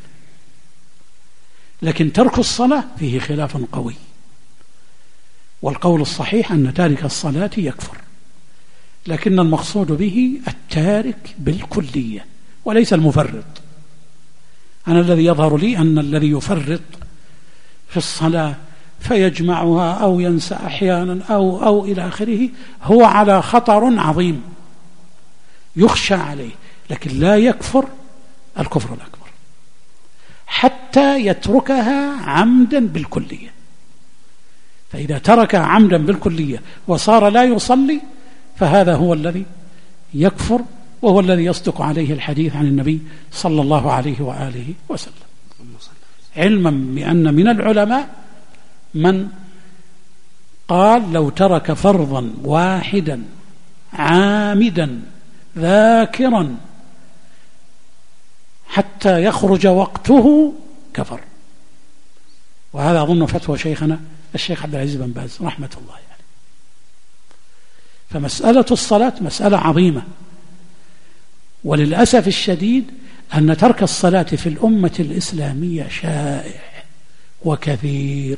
لكن ترك الصلاة فيه خلاف قوي، والقول الصحيح أن تارك الصلاة يكفر، لكن المقصود به التارك بالكلية وليس المفرط. أنا الذي يظهر لي أن الذي يفرط في الصلاة فيجمعها أو ينسى أحيانا أو إلى آخره هو على خطر عظيم يخشى عليه، لكن لا يكفر الكفر الأكبر حتى يتركها عمدا بالكلية. فإذا ترك عمدا بالكلية وصار لا يصلي فهذا هو الذي يكفر، وهو الذي يصدق عليه الحديث عن النبي صلى الله عليه وآله وسلم، علما بأن من العلماء من قال لو ترك فرضا واحدا عامدا ذاكرا حتى يخرج وقته كفر. وهذا أظن فتوى شيخنا الشيخ عبد العزيز بن باز رحمة الله عليه. فمسألة الصلاة مسألة عظيمة، وللأسف الشديد أن ترك الصلاة في الأمة الإسلامية شائع وكثير.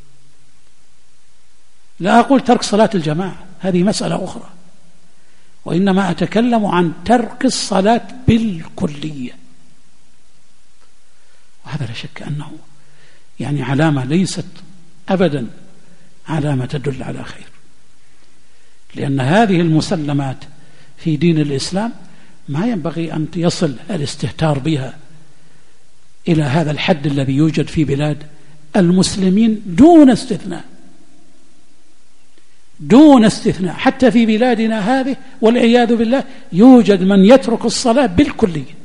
لا أقول ترك صلاة الجماعة، هذه مسألة أخرى، وإنما أتكلم عن ترك الصلاة بالكلية، وهذا لا شك أنه يعني علامة ليست أبدا علامة تدل على خير، لأن هذه المسلمات في دين الإسلام ما ينبغي أن يصل الاستهتار بها إلى هذا الحد الذي يوجد في بلاد المسلمين دون استثناء، دون استثناء. حتى في بلادنا هذه والعياذ بالله يوجد من يترك الصلاة بالكلية،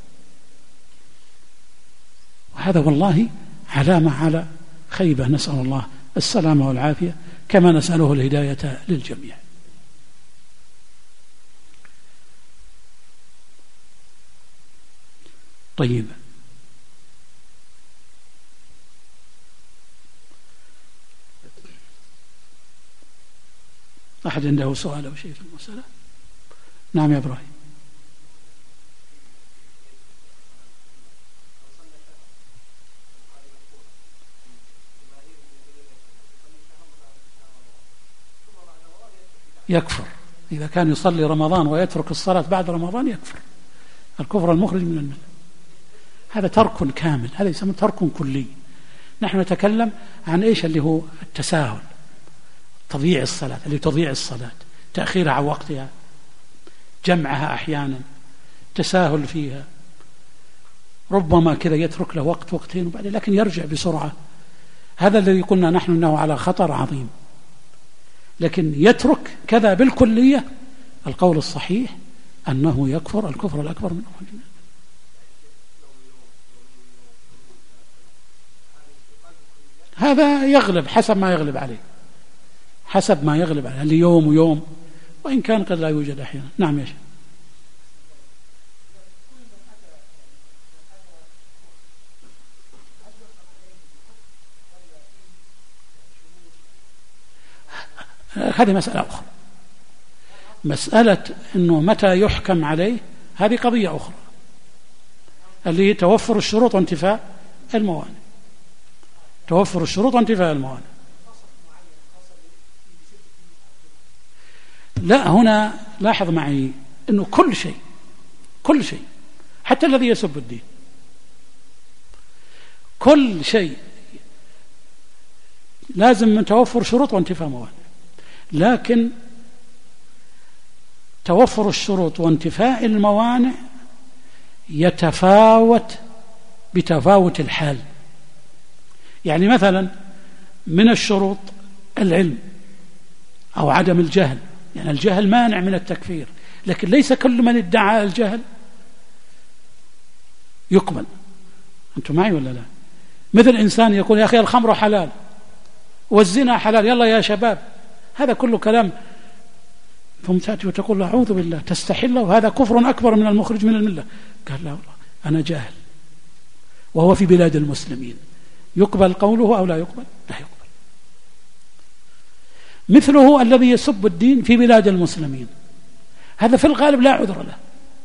وهذا والله علامة على خيبة، نسأل الله السلامة والعافية، كما نسأله الهداية للجميع. طيب، أحد عنده سؤال أو شيء في المسألة؟ نعم يا إبراهيم. يكفر إذا كان يصلي رمضان ويترك الصلاة بعد رمضان، يكفر الكفر المخرج من الملة. هذا ترك كامل، هذا يسمى ترك كلي. نحن نتكلم عن إيش اللي هو التساهل، تضييع الصلاة، اللي تضيع الصلاة، تأخيرها عن وقتها، جمعها أحيانا، تساهل فيها، ربما كذا يترك له وقت وقتين وبعدين لكن يرجع بسرعة. هذا الذي قلنا نحن أنه على خطر عظيم. لكن يترك كذا بالكلية، القول الصحيح أنه يكفر الكفر الأكبر منه. هذا يغلب حسب ما يغلب عليه، حسب ما يغلب عليه، اللي يوم ويوم، وإن كان قد لا يوجد أحيانا. نعم يا شيخ. هذه مسألة أخرى. مسألة أنه متى يحكم عليه هذه قضية أخرى، اللي هي توفر الشروط وانتفاء الموانع. توفر الشروط وانتفاء الموانع. لا، هنا لاحظ معي أنه كل شيء حتى الذي يسب الدين، كل شيء لازم من توفر شروط وانتفاء موانع. لكن توفر الشروط وانتفاء الموانع يتفاوت بتفاوت الحال. يعني مثلا من الشروط العلم أو عدم الجهل، يعني الجهل مانع من التكفير، لكن ليس كل من ادعى الجهل يقبل. أنتم معي ولا لا؟ مثل إنسان يقول يا أخي الخمر حلال والزنا حلال، يلا يا شباب، هذا كله كلام. ثم تأتي وتقول أعوذ بالله تستحله، وهذا كفر أكبر من المخرج من الملة. قال لا والله أنا جاهل، وهو في بلاد المسلمين، يقبل قوله أو لا يقبل؟ لا يقبل. مثله الذي يسب الدين في بلاد المسلمين، هذا في الغالب لا عذر له.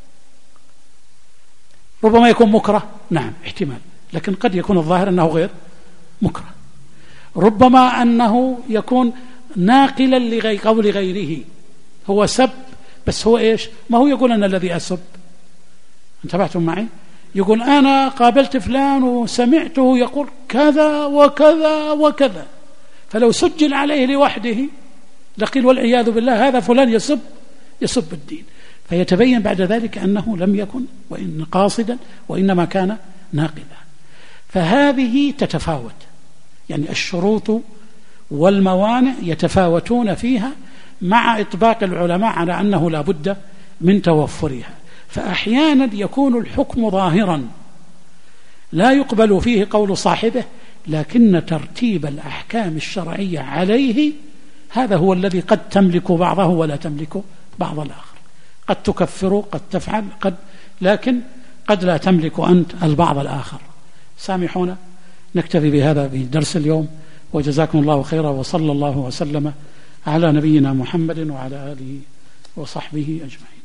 ربما يكون مكره، نعم احتمال، لكن قد يكون الظاهر أنه غير مكره. ربما أنه يكون ناقلا لقول غيره، هو سب بس هو إيش؟ ما هو يقول أنا الذي أسب. انتبهتم معي؟ يقول أنا قابلت فلان وسمعته يقول كذا وكذا وكذا، فلو سجل عليه لوحده لقيل والعياذ بالله هذا فلان يسب الدين، فيتبين بعد ذلك أنه لم يكن وإن قاصدا وإنما كان ناقلا. فهذه تتفاوت، يعني الشروط والموانع يتفاوتون فيها مع إطباق العلماء على أنه لا بد من توفرها. فأحيانا يكون الحكم ظاهرا لا يقبل فيه قول صاحبه، لكن ترتيب الأحكام الشرعية عليه هذا هو الذي قد تملك بعضه ولا تملك بعض الآخر. قد تكفر، قد تفعل، لكن قد لا تملك أنت البعض الآخر. سامحونا، نكتفي بهذا بدرس اليوم، وجزاكم الله خيرا، وصلى الله وسلم على نبينا محمد وعلى آله وصحبه أجمعين.